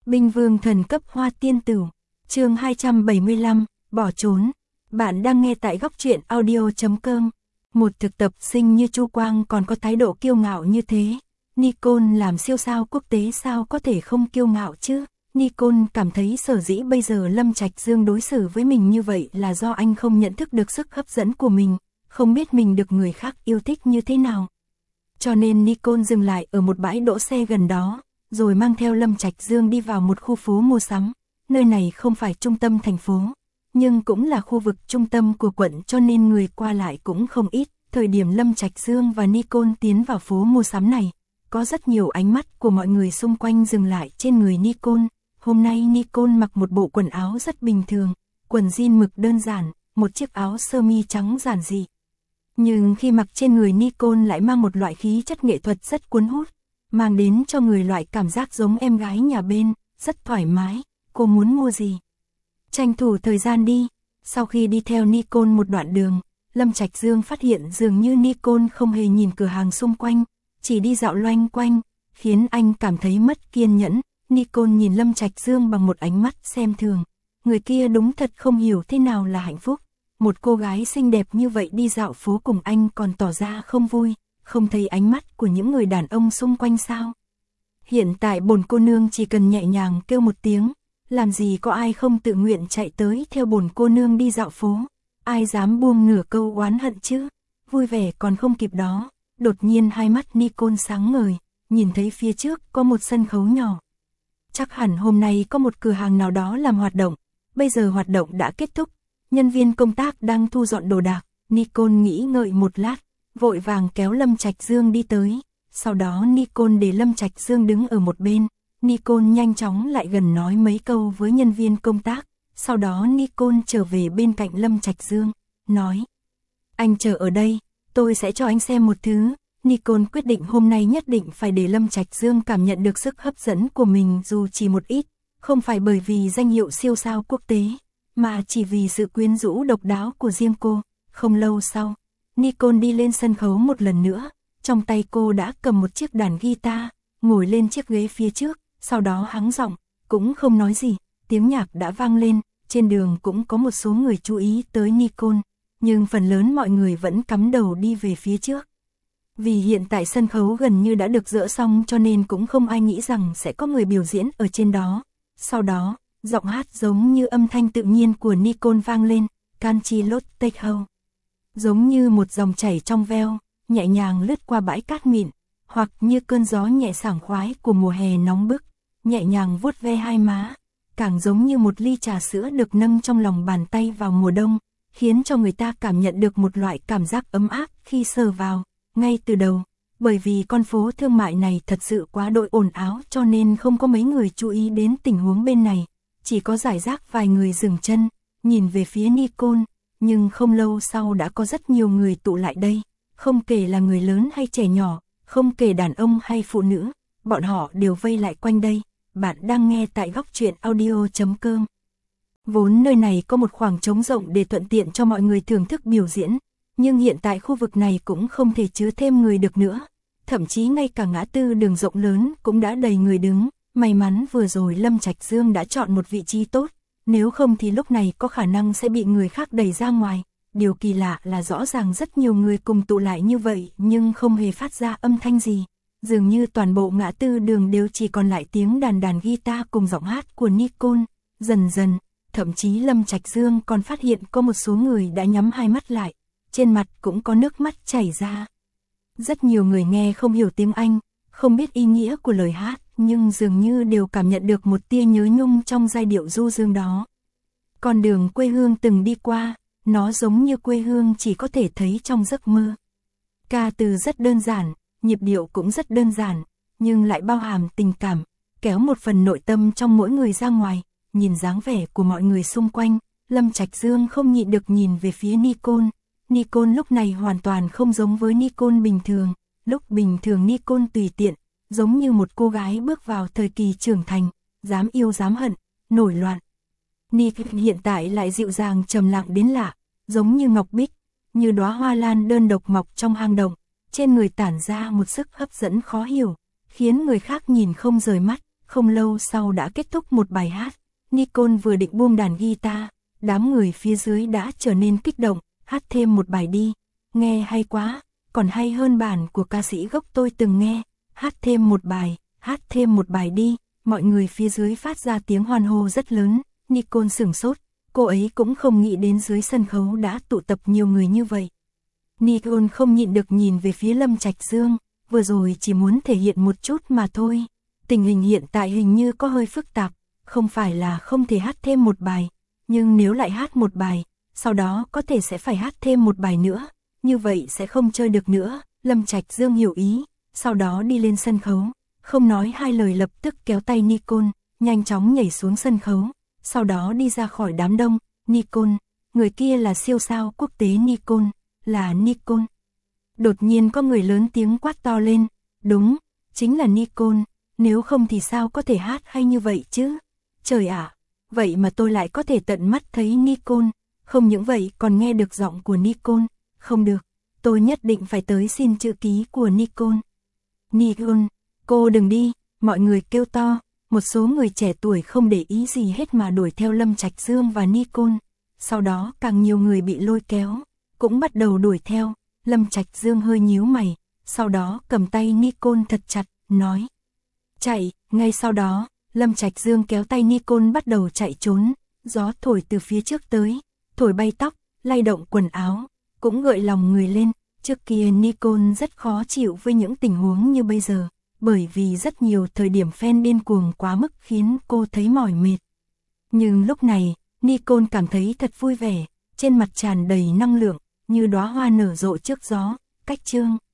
Binh vương thần cấp hoa tiên tử. Chương 275, bỏ trốn. Bạn đang nghe tại góc truyện audio.com. Một thực tập sinh như Chu Quang còn có thái độ kiêu ngạo như thế. Nikon làm siêu sao quốc tế sao có thể không kiêu ngạo chứ? Nikon cảm thấy sở dĩ bây giờ Lâm Trạch Dương đối xử với mình như vậy là do anh không nhận thức được sức hấp dẫn của mình, không biết mình được người khác yêu thích như thế nào. Cho nên Nikon dừng lại ở một bãi đỗ xe gần đó, rồi mang theo Lâm Trạch Dương đi vào một khu phố mua sắm. Nơi này không phải trung tâm thành phố, nhưng cũng là khu vực trung tâm của quận cho nên người qua lại cũng không ít. Thời điểm Lâm Trạch Dương và Nikon tiến vào phố mua sắm này, có rất nhiều ánh mắt của mọi người xung quanh dừng lại trên người Nikon. Hôm nay Nikon mặc một bộ quần áo rất bình thường, quần jean mực đơn giản, một chiếc áo sơ mi trắng giản dị. Nhưng khi mặc trên người Nikon lại mang một loại khí chất nghệ thuật rất cuốn hút, mang đến cho người loại cảm giác giống em gái nhà bên, rất thoải mái. Cô muốn mua gì? Tranh thủ thời gian đi. Sau khi đi theo Nikon một đoạn đường, Lâm Trạch Dương phát hiện dường như Nikon không hề nhìn cửa hàng xung quanh, chỉ đi dạo loanh quanh, khiến anh cảm thấy mất kiên nhẫn. Nikon nhìn Lâm Trạch Dương bằng một ánh mắt xem thường. Người kia đúng thật không hiểu thế nào là hạnh phúc. Một cô gái xinh đẹp như vậy đi dạo phố cùng anh còn tỏ ra không vui, không thấy ánh mắt của những người đàn ông xung quanh sao? Hiện tại bổn cô nương chỉ cần nhẹ nhàng kêu một tiếng, làm gì có ai không tự nguyện chạy tới theo bổn cô nương đi dạo phố, ai dám buông nửa câu oán hận chứ? Vui vẻ còn không kịp đó, đột nhiên hai mắt Nikon sáng ngời, nhìn thấy phía trước có một sân khấu nhỏ. Chắc hẳn hôm nay có một cửa hàng nào đó làm hoạt động, bây giờ hoạt động đã kết thúc, nhân viên công tác đang thu dọn đồ đạc. Nikon nghĩ ngợi một lát, vội vàng kéo Lâm Trạch Dương đi tới, sau đó Nikon để Lâm Trạch Dương đứng ở một bên. Nikon nhanh chóng lại gần nói mấy câu với nhân viên công tác, sau đó Nikon trở về bên cạnh Lâm Trạch Dương, nói: anh chờ ở đây, tôi sẽ cho anh xem một thứ. Nikon quyết định hôm nay nhất định phải để Lâm Trạch Dương cảm nhận được sức hấp dẫn của mình dù chỉ một ít, không phải bởi vì danh hiệu siêu sao quốc tế, mà chỉ vì sự quyến rũ độc đáo của riêng cô. Không lâu sau, Nikon đi lên sân khấu một lần nữa, trong tay cô đã cầm một chiếc đàn guitar, ngồi lên chiếc ghế phía trước, sau đó hắng giọng, cũng không nói gì, tiếng nhạc đã vang lên. Trên đường cũng có một số người chú ý tới Nikon, nhưng phần lớn mọi người vẫn cắm đầu đi về phía trước. Vì hiện tại sân khấu gần như đã được dỡ xong cho nên cũng không ai nghĩ rằng sẽ có người biểu diễn ở trên đó. Sau đó, giọng hát giống như âm thanh tự nhiên của Nikon vang lên, Canchi Lot Take How. Giống như một dòng chảy trong veo, nhẹ nhàng lướt qua bãi cát mịn, hoặc như cơn gió nhẹ sảng khoái của mùa hè nóng bức, nhẹ nhàng vuốt ve hai má, càng giống như một ly trà sữa được nâng trong lòng bàn tay vào mùa đông, khiến cho người ta cảm nhận được một loại cảm giác ấm áp khi sờ vào. Ngay từ đầu, bởi vì con phố thương mại này thật sự quá đỗi ồn ào cho nên không có mấy người chú ý đến tình huống bên này, chỉ có rải rác vài người dừng chân, nhìn về phía Nikon, nhưng không lâu sau đã có rất nhiều người tụ lại đây, không kể là người lớn hay trẻ nhỏ, không kể đàn ông hay phụ nữ, bọn họ đều vây lại quanh đây. Bạn đang nghe tại góc truyện audio.com. Vốn nơi này có một khoảng trống rộng để thuận tiện cho mọi người thưởng thức biểu diễn, nhưng hiện tại khu vực này cũng không thể chứa thêm người được nữa, thậm chí ngay cả ngã tư đường rộng lớn cũng đã đầy người đứng. May mắn vừa rồi Lâm Trạch Dương đã chọn một vị trí tốt, nếu không thì lúc này có khả năng sẽ bị người khác đẩy ra ngoài. Điều kỳ lạ là rõ ràng rất nhiều người cùng tụ lại như vậy nhưng không hề phát ra âm thanh gì. Dường như toàn bộ ngã tư đường đều chỉ còn lại tiếng đàn guitar cùng giọng hát của Nikon. Dần dần, thậm chí Lâm Trạch Dương còn phát hiện có một số người đã nhắm hai mắt lại, trên mặt cũng có nước mắt chảy ra. Rất nhiều người nghe không hiểu tiếng Anh, không biết ý nghĩa của lời hát, nhưng dường như đều cảm nhận được một tia nhớ nhung trong giai điệu du dương đó. Con đường quê hương từng đi qua, nó giống như quê hương chỉ có thể thấy trong giấc mơ. Ca từ rất đơn giản, nhịp điệu cũng rất đơn giản, nhưng lại bao hàm tình cảm, kéo một phần nội tâm trong mỗi người ra ngoài. Nhìn dáng vẻ của mọi người xung quanh, Lâm Trạch Dương không nhịn được nhìn về phía Nikon. Nikon lúc này hoàn toàn không giống với Nikon bình thường. Lúc bình thường Nikon tùy tiện, giống như một cô gái bước vào thời kỳ trưởng thành, dám yêu dám hận, nổi loạn. Nikon hiện tại lại dịu dàng trầm lặng đến lạ, giống như ngọc bích, như đóa hoa lan đơn độc mọc trong hang động, trên người tản ra một sức hấp dẫn khó hiểu, khiến người khác nhìn không rời mắt. không lâu sau đã kết thúc một bài hát. Nicole vừa định buông đàn guitar, đám người phía dưới đã trở nên kích động, hát thêm một bài đi, nghe hay quá, còn hay hơn bản của ca sĩ gốc tôi từng nghe, hát thêm một bài đi, mọi người phía dưới phát ra tiếng hoan hô rất lớn. Nicole sửng sốt, cô ấy cũng không nghĩ đến dưới sân khấu đã tụ tập nhiều người như vậy. Nicole không nhịn được nhìn về phía Lâm Trạch Dương, vừa rồi chỉ muốn thể hiện một chút mà thôi. Tình hình hiện tại hình như có hơi phức tạp, không phải là không thể hát thêm một bài, nhưng nếu lại hát một bài, sau đó có thể sẽ phải hát thêm một bài nữa, như vậy sẽ không chơi được nữa. Lâm Trạch Dương hiểu ý, sau đó đi lên sân khấu, không nói hai lời lập tức kéo tay Nicole, nhanh chóng nhảy xuống sân khấu, sau đó đi ra khỏi đám đông. Nicole, người kia là siêu sao quốc tế Nicole, là Nicole. Đột nhiên có người lớn tiếng quát to lên, đúng, chính là Nicole, nếu không thì sao có thể hát hay như vậy chứ? Trời ạ, vậy mà tôi lại có thể tận mắt thấy Nicole, không những vậy còn nghe được giọng của Nicole, không được, tôi nhất định phải tới xin chữ ký của Nicole. Nicole, cô đừng đi, mọi người kêu to, một số người trẻ tuổi không để ý gì hết mà đuổi theo Lâm Trạch Dương và Nicole, sau đó càng nhiều người bị lôi kéo, cũng bắt đầu đuổi theo. Lâm Trạch Dương hơi nhíu mày, sau đó cầm tay Nicole thật chặt, nói: chạy. Ngay sau đó, Lâm Trạch Dương kéo tay Nicole bắt đầu chạy trốn, gió thổi từ phía trước tới, thổi bay tóc, lay động quần áo, cũng gợi lòng người lên. Trước kia Nicole rất khó chịu với những tình huống như bây giờ, bởi vì rất nhiều thời điểm fan điên cuồng quá mức khiến cô thấy mỏi mệt. Nhưng lúc này, Nicole cảm thấy thật vui vẻ, trên mặt tràn đầy năng lượng, như đóa hoa nở rộ trước gió. Cách chương